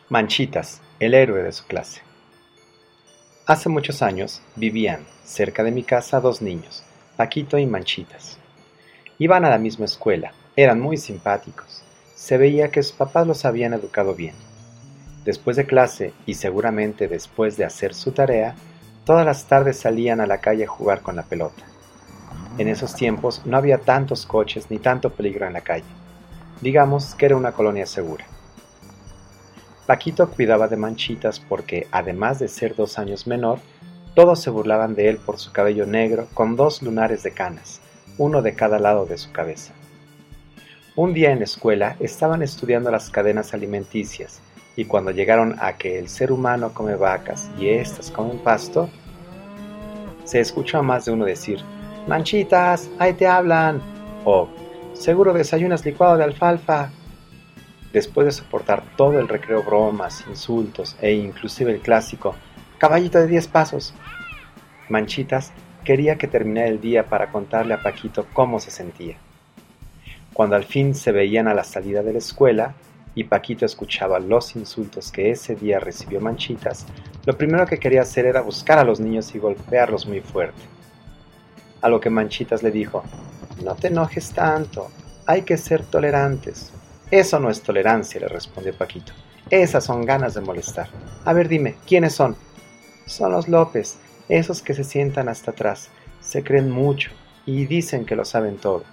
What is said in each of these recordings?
Manchitas, el héroe de su clase. Hace muchos años vivían, cerca de mi casa, dos niños, Paquito y Manchitas. Iban a la misma escuela, eran muy simpáticos. Se veía que sus papás los habían educado bien. Después de clase, y seguramente después de hacer su tarea, todas las tardes salían a la calle a jugar con la pelota. En esos tiempos no había tantos coches ni tanto peligro en la calle. Digamos que era una colonia segura. Paquito cuidaba de Manchitas porque, además de ser 2 años menor, todos se burlaban de él por su cabello negro con 2 lunares de canas, uno de cada lado de su cabeza. Un día en la escuela estaban estudiando las cadenas alimenticias y cuando llegaron a que el ser humano come vacas y éstas comen pasto, se escuchó a más de uno decir: «¡Manchitas, ahí te hablan!» o «¡Seguro desayunas licuado de alfalfa!». Después de soportar todo el recreo bromas, insultos e inclusive el clásico «caballito de 10 pasos», Manchitas quería que terminara el día para contarle a Paquito cómo se sentía. Cuando al fin se veían a la salida de la escuela y Paquito escuchaba los insultos que ese día recibió Manchitas, lo primero que quería hacer era buscar a los niños y golpearlos muy fuerte. A lo que Manchitas le dijo: «No te enojes tanto, hay que ser tolerantes». «Eso no es tolerancia», le respondió Paquito. «Esas son ganas de molestar. A ver, dime, ¿quiénes son?» «Son los López, esos que se sientan hasta atrás. Se creen mucho y dicen que lo saben todo».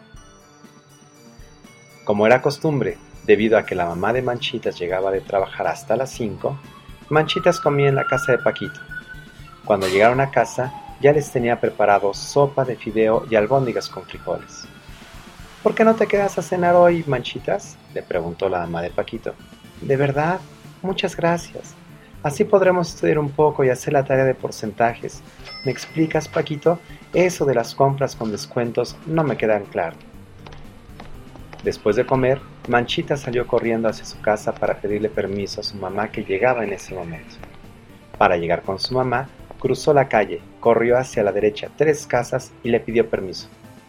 Como era costumbre, debido a que la mamá de Manchitas llegaba de trabajar hasta las 5, Manchitas comía en la casa de Paquito. Cuando llegaron a casa, ya les tenía preparado sopa de fideo y albóndigas con frijoles. «¿Por qué no te quedas a cenar hoy, Manchitas?», le preguntó la mamá de Paquito. «¿De verdad? Muchas gracias. Así podremos estudiar un poco y hacer la tarea de porcentajes. ¿Me explicas, Paquito? Eso de las compras con descuentos no me queda claro». Después de comer, Manchitas salió corriendo hacia su casa para pedirle permiso a su mamá que llegaba en ese momento. Para llegar con su mamá, cruzó la calle, corrió hacia la derecha 3 casas y le pidió permiso.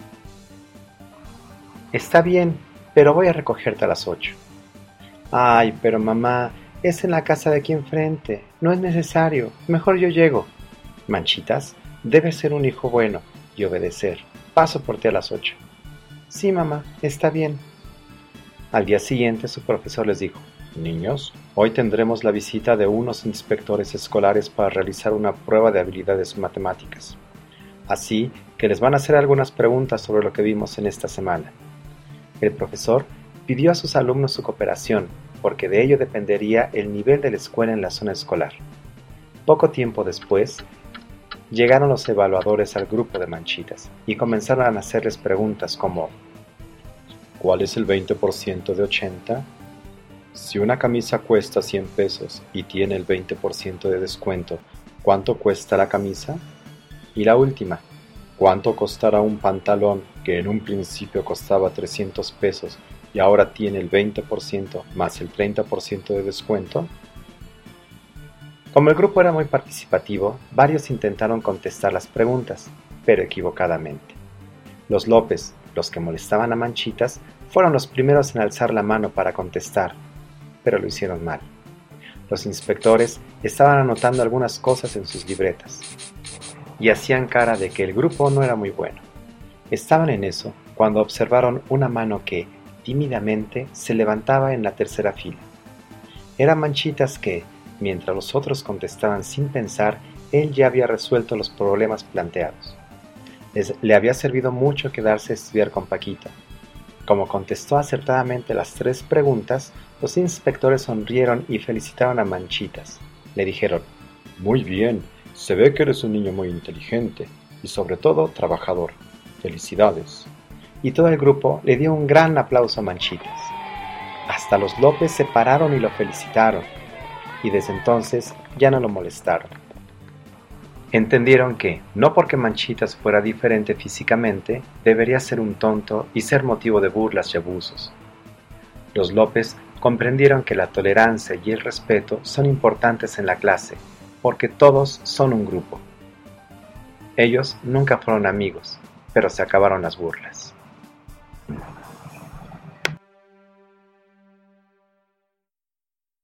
«Está bien, pero voy a recogerte a las 8. «Ay, pero mamá, es en la casa de aquí enfrente, no es necesario, mejor yo llego». «Manchitas, debes ser un hijo bueno y obedecer. Paso por ti a las 8. «Sí, mamá, está bien». Al día siguiente su profesor les dijo: «Niños, hoy tendremos la visita de unos inspectores escolares para realizar una prueba de habilidades matemáticas. Así que les van a hacer algunas preguntas sobre lo que vimos en esta semana». El profesor pidió a sus alumnos su cooperación, porque de ello dependería el nivel de la escuela en la zona escolar. Poco tiempo después, llegaron los evaluadores al grupo de Manchitas y comenzaron a hacerles preguntas como: «¿Cuál es el 20% de 80? Si una camisa cuesta 100 pesos y tiene el 20% de descuento, ¿cuánto cuesta la camisa?». Y la última: «¿Cuánto costará un pantalón que en un principio costaba 300 pesos y ahora tiene el 20% más el 30% de descuento?». Como el grupo era muy participativo, varios intentaron contestar las preguntas, pero equivocadamente. Los López, los que molestaban a Manchitas, fueron los primeros en alzar la mano para contestar, pero lo hicieron mal. Los inspectores estaban anotando algunas cosas en sus libretas y hacían cara de que el grupo no era muy bueno. Estaban en eso cuando observaron una mano que, tímidamente, se levantaba en la tercera fila. Era Manchitas que, mientras los otros contestaban sin pensar, él ya había resuelto los problemas planteados. Le había servido mucho quedarse a estudiar con Paquito. Como contestó acertadamente las 3 preguntas, los inspectores sonrieron y felicitaron a Manchitas. Le dijeron: «Muy bien, se ve que eres un niño muy inteligente y sobre todo trabajador. Felicidades». Y todo el grupo le dio un gran aplauso a Manchitas. Hasta los López se pararon y lo felicitaron, y desde entonces ya no lo molestaron. Entendieron que, no porque Manchitas fuera diferente físicamente, debería ser un tonto y ser motivo de burlas y abusos. Los López comprendieron que la tolerancia y el respeto son importantes en la clase, porque todos son un grupo. Ellos nunca fueron amigos, pero se acabaron las burlas.